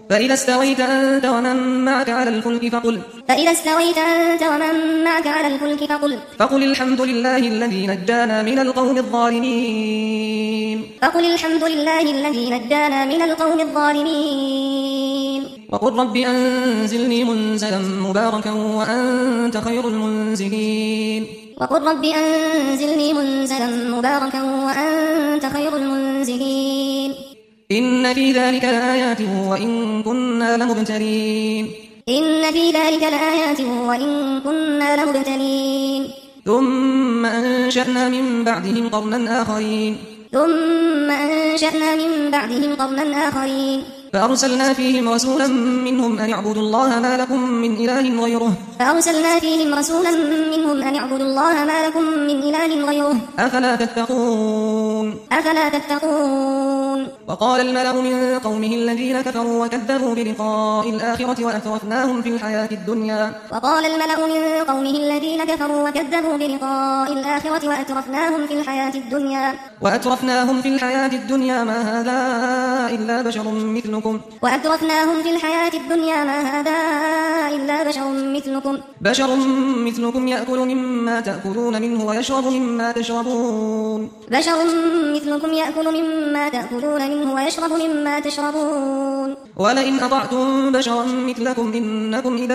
فإذا استويت أنت ومن معك على الفلك فقل الحمد لله الذي نجانا من القوم الظالمين وقل رب أنزلني منزلا مباركا وأنت خير المنزلين إن في ذلك لآيات وإن كنا لمبتلين ثم أنشأنا من بعدهم قرنا آخرين فأرسلنا فيهم رسولا منهم أن اعبدوا الله ما لكم من إله غيره أفلا تتقون وقال الملأ من قومه الذين كفروا وكذبوا بلقاء الآخرة وأترفناهم في الحياة الدنيا ما هذا إلا بشر مثلكم يأكل مما تأكلون منه ويشرب مما تشربون ولئن أطعتم بشرا مثلكم إنكم إذا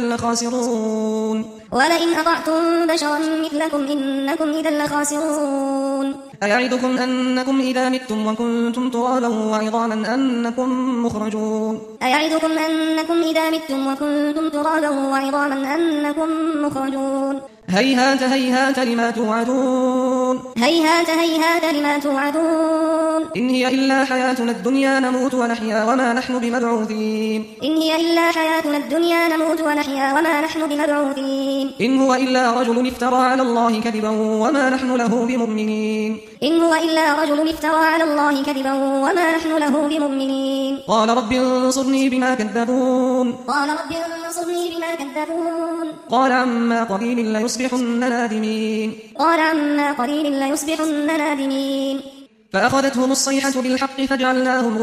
لخاسرون أيعدكم أنكم إذا متم وكنتم ترابا وعظاما أنكم مخرجون هيهات لما توعدون إن هي إلا حياتنا الدنيا نموت ونحيا وما نحن بمبعوثين إن هو إلا رجل افترى على الله كذبا وما نحن له بمؤمنين قال رب انصرني بما كذبون قال عما قليل ليصبحن نادمين فأخذتهم الصيحة بالحق فجعلناهم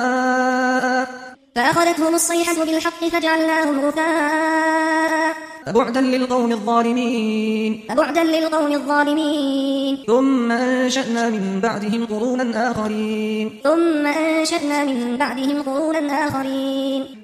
غثاء بعدا للقوم الظالمين ثم أنشأنا من بعدهم قرونا آخرين